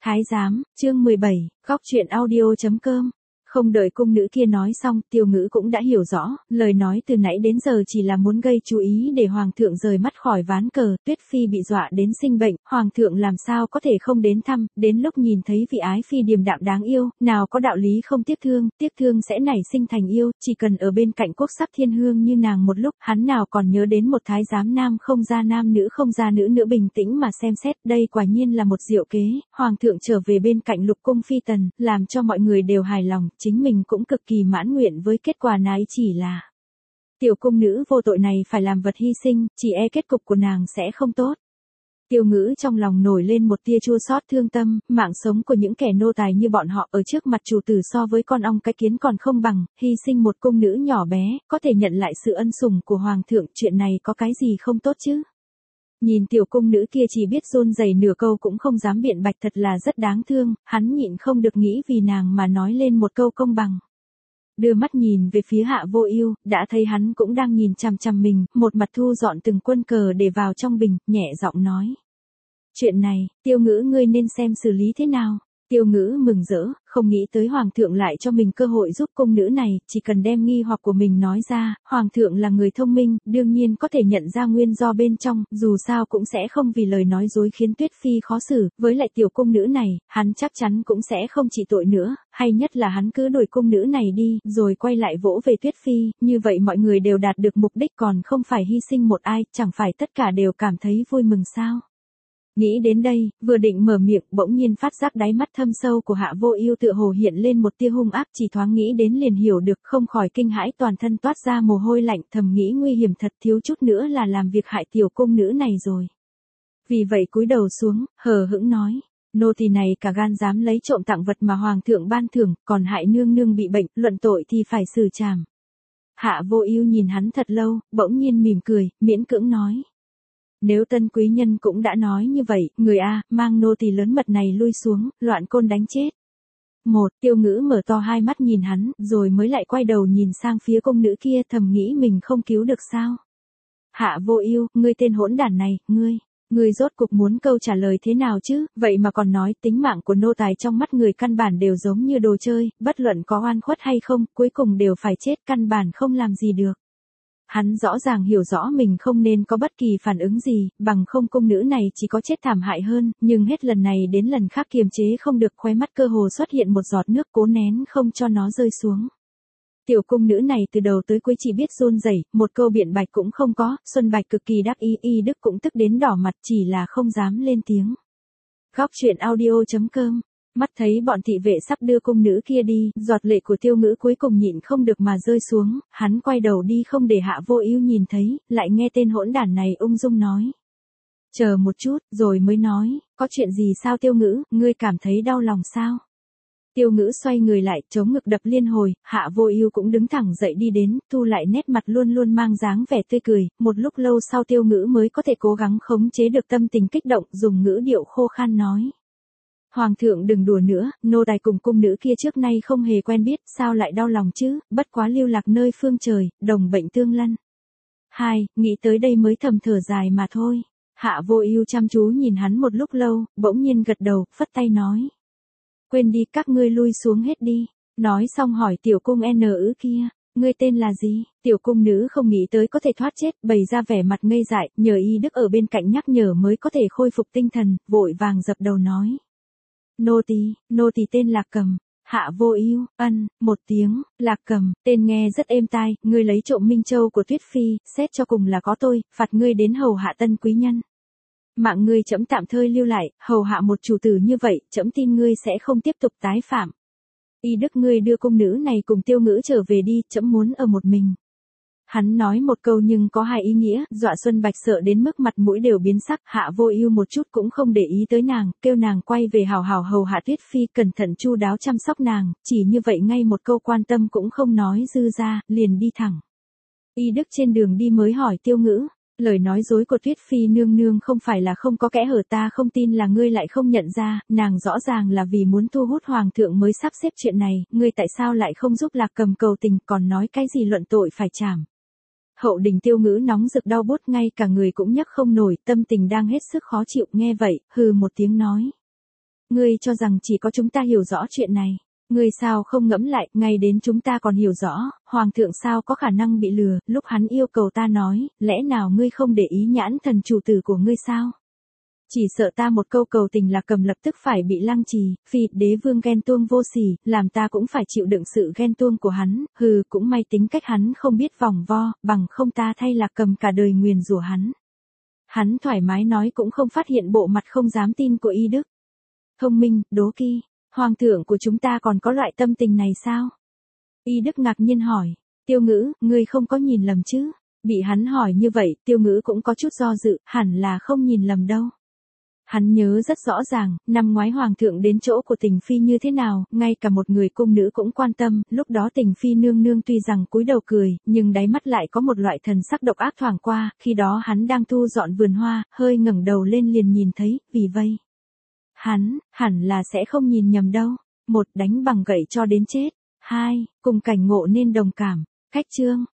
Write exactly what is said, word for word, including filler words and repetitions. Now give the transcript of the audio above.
Thái giám, chương mười bảy, góc truyện audio chấm com. Không đợi cung nữ kia nói xong, Tiêu Ngữ cũng đã hiểu rõ, lời nói từ nãy đến giờ chỉ là muốn gây chú ý để hoàng thượng rời mắt khỏi ván cờ. Tuyết phi bị dọa đến sinh bệnh, hoàng thượng làm sao có thể không đến thăm, đến lúc nhìn thấy vị ái phi điềm đạm đáng yêu, nào có đạo lý không tiếc thương, tiếc thương sẽ nảy sinh thành yêu, chỉ cần ở bên cạnh quốc sắc thiên hương như nàng một lúc, hắn nào còn nhớ đến một thái giám nam không ra nam nữ không ra nữ nữa. Bình tĩnh mà xem xét, đây quả nhiên là một diệu kế. Hoàng thượng trở về bên cạnh lục cung phi tần, làm cho mọi người đều hài lòng, chính mình cũng cực kỳ mãn nguyện với kết quả này. Chỉ là tiểu cung nữ vô tội này phải làm vật hy sinh, chỉ e kết cục của nàng sẽ không tốt. Tiêu Ngữ trong lòng nổi lên một tia chua xót thương tâm, mạng sống của những kẻ nô tài như bọn họ ở trước mặt chủ tử so với con ong cái kiến còn không bằng, hy sinh một cung nữ nhỏ bé, có thể nhận lại sự ân sủng của hoàng thượng, chuyện này có cái gì không tốt chứ? Nhìn tiểu cung nữ kia chỉ biết run rẩy nửa câu cũng không dám biện bạch, thật là rất đáng thương, hắn nhịn không được nghĩ vì nàng mà nói lên một câu công bằng. Đưa mắt nhìn về phía Hạ Vô Ưu, đã thấy hắn cũng đang nhìn chằm chằm mình, một mặt thu dọn từng quân cờ để vào trong bình, nhẹ giọng nói: "Chuyện này, Tiêu Ngữ ngươi nên xem xử lý thế nào?" Tiêu Ngữ mừng rỡ, không nghĩ tới hoàng thượng lại cho mình cơ hội giúp cung nữ này, chỉ cần đem nghi hoặc của mình nói ra, hoàng thượng là người thông minh, đương nhiên có thể nhận ra nguyên do bên trong, dù sao cũng sẽ không vì lời nói dối khiến Tuyết phi khó xử, với lại tiểu cung nữ này, hắn chắc chắn cũng sẽ không trị tội nữa, hay nhất là hắn cứ đuổi cung nữ này đi, rồi quay lại vỗ về Tuyết phi, như vậy mọi người đều đạt được mục đích, còn không phải hy sinh một ai, chẳng phải tất cả đều cảm thấy vui mừng sao? Nghĩ đến đây, vừa định mở miệng, bỗng nhiên phát giác đáy mắt thâm sâu của Hạ Vô Ưu tựa hồ hiện lên một tia hung ác, chỉ thoáng nghĩ đến liền hiểu được, không khỏi kinh hãi, toàn thân toát ra mồ hôi lạnh, thầm nghĩ nguy hiểm thật, thiếu chút nữa là làm việc hại tiểu cung nữ này rồi. Vì vậy cúi đầu xuống, hờ hững nói: "Nô tỳ này cả gan dám lấy trộm tặng vật mà hoàng thượng ban thưởng, còn hại nương nương bị bệnh, luận tội thì phải xử trảm." Hạ Vô Ưu nhìn hắn thật lâu, bỗng nhiên mỉm cười, miễn cưỡng nói: "Nếu tân quý nhân cũng đã nói như vậy, người a, mang nô tỳ lớn mật này lui xuống, loạn côn đánh chết." Một, Tiêu Ngữ mở to hai mắt nhìn hắn, rồi mới lại quay đầu nhìn sang phía cung nữ kia, thầm nghĩ mình không cứu được sao? "Hạ Vô Ưu, ngươi tên hỗn đản này, ngươi, ngươi rốt cuộc muốn câu trả lời thế nào chứ? Vậy mà còn nói tính mạng của nô tài trong mắt người căn bản đều giống như đồ chơi, bất luận có oan khuất hay không, cuối cùng đều phải chết, căn bản không làm gì được." Hắn rõ ràng hiểu rõ mình không nên có bất kỳ phản ứng gì, bằng không cung nữ này chỉ có chết thảm hại hơn, nhưng hết lần này đến lần khác kiềm chế không được, khóe mắt cơ hồ xuất hiện một giọt nước, cố nén không cho nó rơi xuống. Tiểu cung nữ này từ đầu tới cuối chỉ biết run rẩy, một câu biện bạch cũng không có. Xuân Bạch cực kỳ đắc ý, Y Đức cũng tức đến đỏ mặt, chỉ là không dám lên tiếng. Góc truyện audio chấm com. Mắt thấy bọn thị vệ sắp đưa cung nữ kia đi, giọt lệ của Tiêu Ngữ cuối cùng nhịn không được mà rơi xuống, hắn quay đầu đi không để Hạ Vô Ưu nhìn thấy, lại nghe tên hỗn đản này ung dung nói: "Chờ một chút", rồi mới nói: "Có chuyện gì sao Tiêu Ngữ, ngươi cảm thấy đau lòng sao?" Tiêu Ngữ xoay người lại, chống ngực đập liên hồi, Hạ Vô Ưu cũng đứng thẳng dậy đi đến, thu lại nét mặt luôn luôn mang dáng vẻ tươi cười, một lúc lâu sau Tiêu Ngữ mới có thể cố gắng khống chế được tâm tình kích động, dùng ngữ điệu khô khan nói: "Hoàng thượng đừng đùa nữa, nô tài cùng cung nữ kia trước nay không hề quen biết, sao lại đau lòng chứ, bất quá lưu lạc nơi phương trời, đồng bệnh tương lân." Hai, nghĩ tới đây mới thầm thở dài mà thôi. Hạ Vô Ưu chăm chú nhìn hắn một lúc lâu, bỗng nhiên gật đầu, phất tay nói: "Quên đi, các ngươi lui xuống hết đi." Nói xong hỏi tiểu cung nữ kia: "Ngươi tên là gì?" Tiểu cung nữ không nghĩ tới có thể thoát chết, bày ra vẻ mặt ngây dại, nhờ Y Đức ở bên cạnh nhắc nhở mới có thể khôi phục tinh thần, vội vàng dập đầu nói: "Nô tỳ, nô tỳ tên Lạc Cầm." Hạ Vô Ưu, ân, một tiếng, Lạc Cầm, tên nghe rất êm tai, ngươi lấy trộm Minh Châu của Tuyết phi, xét cho cùng là có tôi, phạt ngươi đến hầu hạ tân quý nhân. Mạng ngươi trẫm tạm thời lưu lại, hầu hạ một chủ tử như vậy, trẫm tin ngươi sẽ không tiếp tục tái phạm. Y Đức ngươi đưa cung nữ này cùng Tiêu Ngữ trở về đi, trẫm muốn ở một mình." Hắn nói một câu nhưng có hai ý nghĩa, dọa Xuân Bạch sợ đến mức mặt mũi đều biến sắc, Hạ Vô Ưu một chút cũng không để ý tới nàng, kêu nàng quay về hào hào hầu hạ Tuyết phi, cẩn thận chu đáo chăm sóc nàng, chỉ như vậy ngay một câu quan tâm cũng không nói dư ra, liền đi thẳng. Y Đức trên đường đi mới hỏi Tiêu Ngữ: "Lời nói dối của Tuyết phi nương nương không phải là không có kẽ hở, ta không tin là ngươi lại không nhận ra, nàng rõ ràng là vì muốn thu hút hoàng thượng mới sắp xếp chuyện này, ngươi tại sao lại không giúp Lạc Cầm cầu tình, còn nói cái gì luận tội phải trảm?" Hậu đình Tiêu Ngữ nóng rực đau buốt, ngay cả người cũng nhấc không nổi, tâm tình đang hết sức khó chịu, nghe vậy, hừ một tiếng nói: ngươi cho rằng chỉ có chúng ta hiểu rõ chuyện này. Ngươi sao không ngẫm lại, ngay đến chúng ta còn hiểu rõ, hoàng thượng sao có khả năng bị lừa, lúc hắn yêu cầu ta nói, lẽ nào ngươi không để ý nhãn thần chủ tử của ngươi sao? Chỉ sợ ta một câu cầu tình là cầm lập tức phải bị lăng trì, phi đế vương ghen tuông vô sỉ, làm ta cũng phải chịu đựng sự ghen tuông của hắn, hừ, cũng may tính cách hắn không biết vòng vo, bằng không ta thay là cầm cả đời nguyền rủa hắn. Hắn thoải mái nói cũng không phát hiện bộ mặt không dám tin của Y Đức. Thông minh, đố kỵ, hoàng thượng của chúng ta còn có loại tâm tình này sao? Y Đức ngạc nhiên hỏi, Tiêu Ngữ, ngươi không có nhìn lầm chứ? Bị hắn hỏi như vậy, Tiêu Ngữ cũng có chút do dự, hẳn là không nhìn lầm đâu. Hắn nhớ rất rõ ràng, năm ngoái hoàng thượng đến chỗ của Tình Phi như thế nào, ngay cả một người cung nữ cũng quan tâm, lúc đó Tình Phi nương nương tuy rằng cúi đầu cười, nhưng đáy mắt lại có một loại thần sắc độc ác thoảng qua, khi đó hắn đang thu dọn vườn hoa, hơi ngẩng đầu lên liền nhìn thấy, vì vậy. Hắn, hẳn là sẽ không nhìn nhầm đâu. Một, đánh bằng gậy cho đến chết. Hai, cùng cảnh ngộ nên đồng cảm. Cách chương.